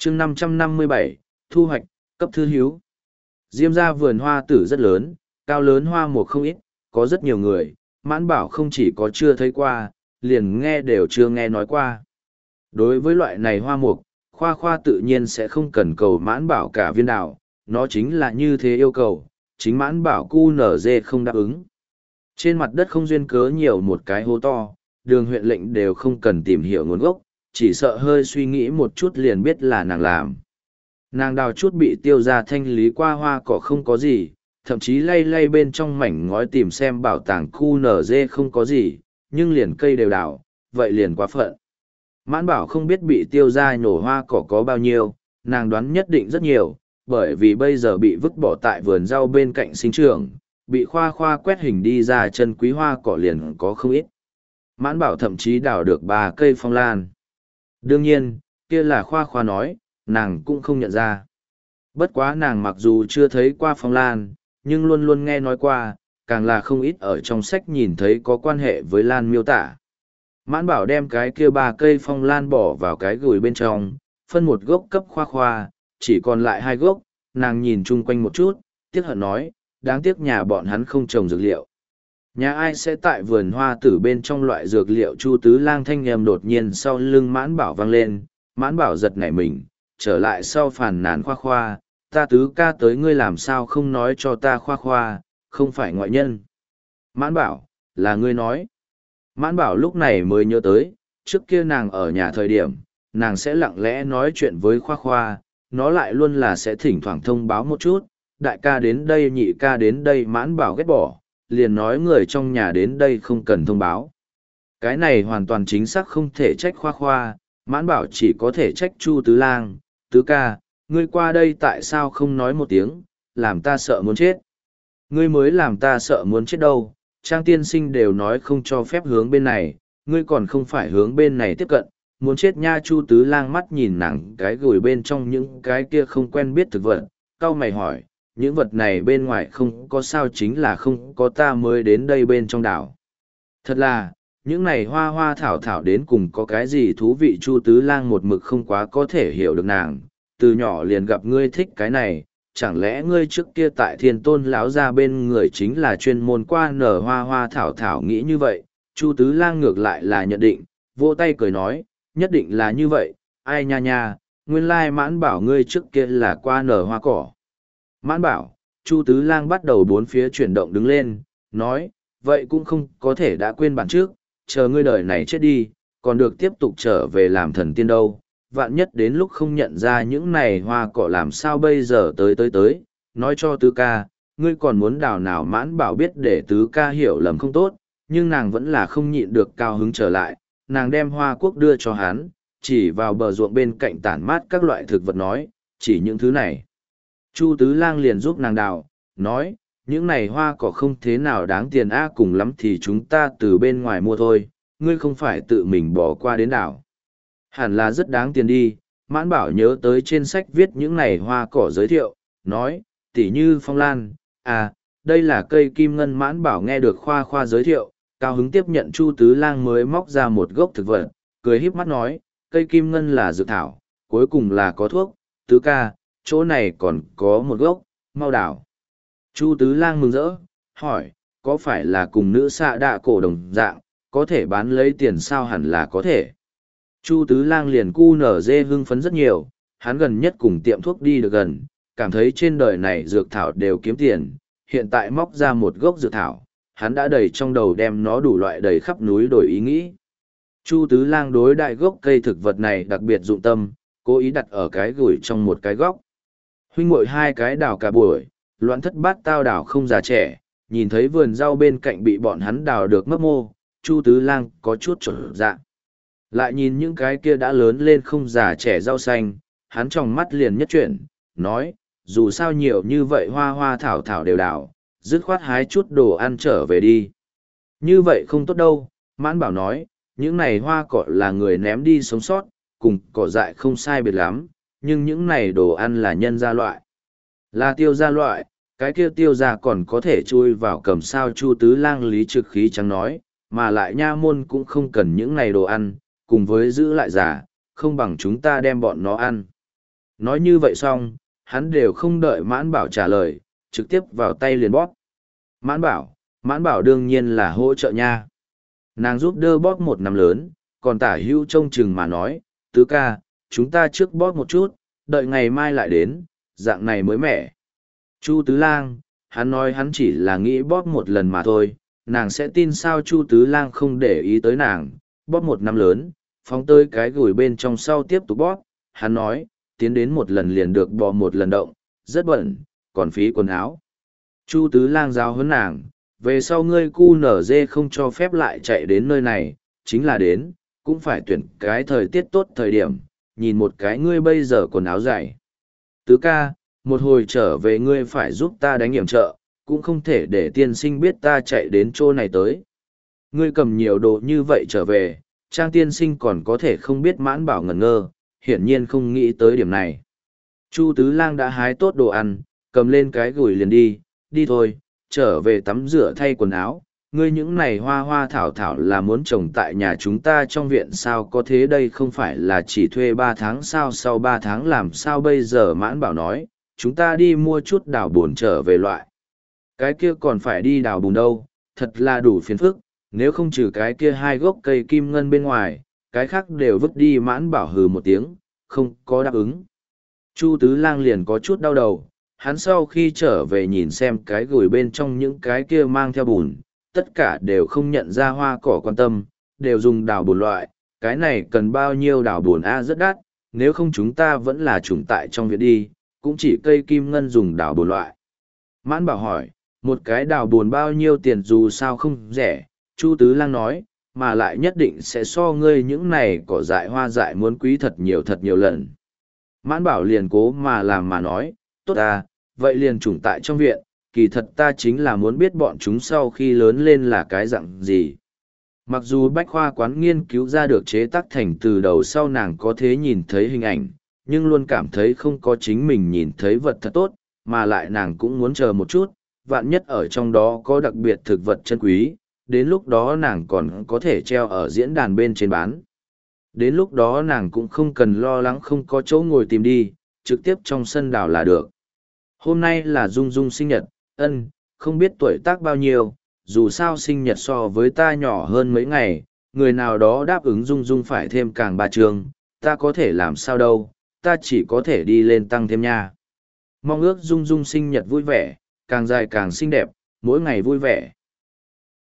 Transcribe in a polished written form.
chương 557, thu hoạch, cấp thư hiếu. Diêm ra vườn hoa tử rất lớn, cao lớn hoa mùa không ít, có rất nhiều người, Mãn Bảo không chỉ có chưa thấy qua, liền nghe đều chưa nghe nói qua. Đối với loại này hoa mục, Khoa Khoa tự nhiên sẽ không cần cầu Mãn Bảo cả viên đảo, nó chính là như thế yêu cầu, chính Mãn Bảo QNZ không đáp ứng. Trên mặt đất không duyên cớ nhiều một cái hố to, đường huyện lệnh đều không cần tìm hiểu nguồn gốc, chỉ sợ hơi suy nghĩ một chút liền biết là nàng làm. Nàng đào chút bị tiêu ra thanh lý qua hoa cỏ không có gì, thậm chí lay lay bên trong mảnh ngói tìm xem bảo tàng QNZ không có gì, nhưng liền cây đều đào, vậy liền quá phận. Mãn Bảo không biết bị tiêu ra nhổ hoa cỏ có bao nhiêu, nàng đoán nhất định rất nhiều, bởi vì bây giờ bị vứt bỏ tại vườn rau bên cạnh sinh trưởng, bị Khoa Khoa quét hình đi ra chân quý hoa cỏ liền có không ít. Mãn Bảo thậm chí đào được 3 cây phong lan. Đương nhiên, kia là Khoa Khoa nói, nàng cũng không nhận ra. Bất quá nàng mặc dù chưa thấy qua phong lan, nhưng luôn luôn nghe nói qua, càng là không ít ở trong sách nhìn thấy có quan hệ với lan miêu tả. Mãn Bảo đem cái kia 3 cây phong lan bỏ vào cái gùi bên trong, phân một gốc cấp Khoa Khoa, chỉ còn lại 2 gốc, nàng nhìn chung quanh một chút, tiếc hận nói, đáng tiếc nhà bọn hắn không trồng dược liệu. Nhà ai sẽ tại vườn hoa tử bên trong loại dược liệu? Chu Tứ Lang thanh âm đột nhiên sau lưng Mãn Bảo vang lên, Mãn Bảo giật nảy mình, trở lại sau phàn nàn Khoa Khoa, ta Tứ ca tới ngươi làm sao không nói cho ta Khoa Khoa, không phải ngoại nhân. Mãn Bảo, là ngươi nói. Mãn Bảo lúc này mới nhớ tới, trước kia nàng ở nhà thời điểm, nàng sẽ lặng lẽ nói chuyện với Khoa Khoa, nó lại luôn là sẽ thỉnh thoảng thông báo một chút, đại ca đến đây nhị ca đến đây. Mãn Bảo ghét bỏ, liền nói người trong nhà đến đây không cần thông báo. Cái này hoàn toàn chính xác không thể trách Khoa Khoa, Mãn Bảo chỉ có thể trách Chu Tứ Lang, Tứ ca, ngươi qua đây tại sao không nói một tiếng, làm ta sợ muốn chết. Ngươi mới làm ta sợ muốn chết đâu, Trang tiên sinh đều nói không cho phép hướng bên này, ngươi còn không phải hướng bên này tiếp cận, muốn chết nha. Chu Tứ Lang mắt nhìn nàng cái gửi bên trong những cái kia không quen biết thực vật, cau mày hỏi, những vật này bên ngoài không có sao chính là không có ta mới đến đây bên trong đảo. Thật là, những này hoa hoa thảo thảo đến cùng có cái gì thú vị? Chu Tứ Lang một mực không quá có thể hiểu được nàng, từ nhỏ liền gặp ngươi thích cái này, chẳng lẽ ngươi trước kia tại Thiên Tôn lão gia bên người chính là chuyên môn qua nở hoa hoa thảo thảo? Nghĩ như vậy, Chu Tứ Lang ngược lại là nhận định, vỗ tay cười nói, nhất định là như vậy, ai nha nha, nguyên lai Mãn Bảo ngươi trước kia là qua nở hoa cỏ. Mãn Bảo, Chu Tứ Lang bắt đầu bốn phía chuyển động đứng lên, nói, vậy cũng không có thể đã quên bản trước, chờ ngươi đời này chết đi, còn được tiếp tục trở về làm thần tiên đâu. Vạn nhất đến lúc không nhận ra những này hoa cỏ làm sao bây giờ? Tới, nói cho Tứ ca, ngươi còn muốn đào nào? Mãn Bảo biết để Tứ ca hiểu lầm không tốt, nhưng nàng vẫn là không nhịn được cao hứng trở lại, nàng đem hoa quốc đưa cho hắn, chỉ vào bờ ruộng bên cạnh tản mát các loại thực vật nói, chỉ những thứ này. Chu Tứ Lang liền giúp nàng đào, nói, những này hoa cỏ không thế nào đáng tiền a, cùng lắm thì chúng ta từ bên ngoài mua thôi, ngươi không phải tự mình bỏ qua đến đảo. Hẳn là rất đáng tiền đi. Mãn Bảo nhớ tới trên sách viết những này hoa cỏ giới thiệu, nói, tỉ như phong lan, à, đây là cây kim ngân. Mãn Bảo nghe được Khoa Khoa giới thiệu, cao hứng tiếp nhận. Chu Tứ Lang mới móc ra một gốc thực vật, cười híp mắt nói, cây kim ngân là dược thảo, cuối cùng là có thuốc, Tứ ca, chỗ này còn có một gốc, mau đảo. Chu Tứ Lang mừng rỡ, hỏi, có phải là cùng nữ xạ đạ cổ đồng dạng, có thể bán lấy tiền sao? Hẳn là có thể. Chu Tứ Lang liền cu nở dê hưng phấn rất nhiều, hắn gần nhất cùng tiệm thuốc đi được gần, cảm thấy trên đời này dược thảo đều kiếm tiền, hiện tại móc ra một gốc dược thảo, hắn đã đầy trong đầu đem nó đủ loại đầy khắp núi đổi ý nghĩ. Chu Tứ Lang đối đại gốc cây thực vật này đặc biệt dụng tâm, cố ý đặt ở cái gửi trong một cái góc. Huynh muội hai cái đào cả buổi, loạn thất bát tao đào không già trẻ, nhìn thấy vườn rau bên cạnh bị bọn hắn đào được mấp mô, Chu Tứ Lang có chút trở dạ. Lại nhìn những cái kia đã lớn lên không già trẻ rau xanh, hắn tròng mắt liền nhất chuyển, nói, dù sao nhiều như vậy hoa hoa thảo thảo đều đào, dứt khoát hái chút đồ ăn trở về đi. Như vậy không tốt đâu, Mãn Bảo nói, những này hoa cỏ là người ném đi sống sót, cùng cỏ dại không sai biệt lắm, nhưng những này đồ ăn là nhân gia loại. Là tiêu gia loại, cái kia tiêu gia còn có thể chui vào cầm sao? Chu Tứ Lang lý trực khí trắng nói, mà lại nha môn cũng không cần những này đồ ăn, cùng với giữ lại giả, không bằng chúng ta đem bọn nó ăn. Nói như vậy xong, hắn đều không đợi Mãn Bảo trả lời, trực tiếp vào tay liền bóp. Mãn Bảo đương nhiên là hỗ trợ nha. Nàng giúp đỡ bóp một nắm lớn, còn Tả Hữu trông chừng mà nói, tứ ca, chúng ta trước bóp một chút, đợi ngày mai lại đến, dạng này mới mẻ. Chu Tứ Lang, hắn nói hắn chỉ là nghĩ bóp một lần mà thôi, nàng sẽ tin sao Chu Tứ Lang không để ý tới nàng, bóp một nắm lớn, phóng tới cái gùi bên trong sau tiếp tục bóp, hắn nói, tiến đến một lần liền được bò một lần động, rất bận, còn phí quần áo. Chu Tứ Lang giáo huấn nàng, về sau ngươi cu nở dê không cho phép lại chạy đến nơi này, chính là đến, cũng phải tuyển cái thời tiết tốt thời điểm, nhìn một cái ngươi bây giờ quần áo dày. Tứ ca, một hồi trở về ngươi phải giúp ta đánh hiểm trợ, cũng không thể để tiên sinh biết ta chạy đến chỗ này tới. Ngươi cầm nhiều đồ như vậy trở về, Trang tiên sinh còn có thể không biết. Mãn Bảo ngẩn ngơ, hiển nhiên không nghĩ tới điểm này. Chu Tứ Lang đã hái tốt đồ ăn, cầm lên cái gùi liền đi thôi, trở về tắm rửa thay quần áo. Ngươi những này hoa hoa thảo thảo là muốn trồng tại nhà chúng ta trong viện sao, có thế đây không phải là chỉ thuê 3 tháng sao, sau 3 tháng làm sao bây giờ. Mãn Bảo nói, chúng ta đi mua chút đào bùn trở về loại. Cái kia còn phải đi đào bùn đâu, thật là đủ phiền phức, nếu không trừ cái kia 2 gốc cây kim ngân bên ngoài, cái khác đều vứt đi. Mãn Bảo hừ một tiếng, không có đáp ứng. Chu Tứ Lang liền có chút đau đầu, hắn sau khi trở về nhìn xem cái gùi bên trong những cái kia mang theo bùn, tất cả đều không nhận ra hoa cỏ quan tâm, đều dùng đào bùn loại, cái này cần bao nhiêu đào bùn a, rất đắt, nếu không chúng ta vẫn là trùng tại trong viện đi, cũng chỉ cây kim ngân dùng đào bùn loại. Mãn Bảo hỏi, một cái đào bùn bao nhiêu tiền, dù sao không rẻ. Chu Tứ Lang nói, mà lại nhất định sẽ so ngươi những này cỏ dại hoa dại muốn quý thật nhiều lần. Mãn Bảo liền cố mà làm mà nói, tốt à, vậy liền trùng tại trong viện, kỳ thật ta chính là muốn biết bọn chúng sau khi lớn lên là cái dạng gì. Mặc dù bách khoa quán nghiên cứu ra được chế tác thành từ đầu sau nàng có thể nhìn thấy hình ảnh, nhưng luôn cảm thấy không có chính mình nhìn thấy vật thật tốt, mà lại nàng cũng muốn chờ một chút, vạn nhất ở trong đó có đặc biệt thực vật chân quý, đến lúc đó nàng còn có thể treo ở diễn đàn bên trên bán. Đến lúc đó nàng cũng không cần lo lắng không có chỗ ngồi tìm đi, trực tiếp trong sân đào là được. Hôm nay là Dung Dung sinh nhật, không biết tuổi tác bao nhiêu, dù sao sinh nhật so với ta nhỏ hơn mấy ngày, người nào đó đáp ứng Dung Dung phải thêm càng 3 trường, ta có thể làm sao đâu, ta chỉ có thể đi lên tăng thêm nha. Mong ước Dung Dung sinh nhật vui vẻ, càng dài càng xinh đẹp, mỗi ngày vui vẻ.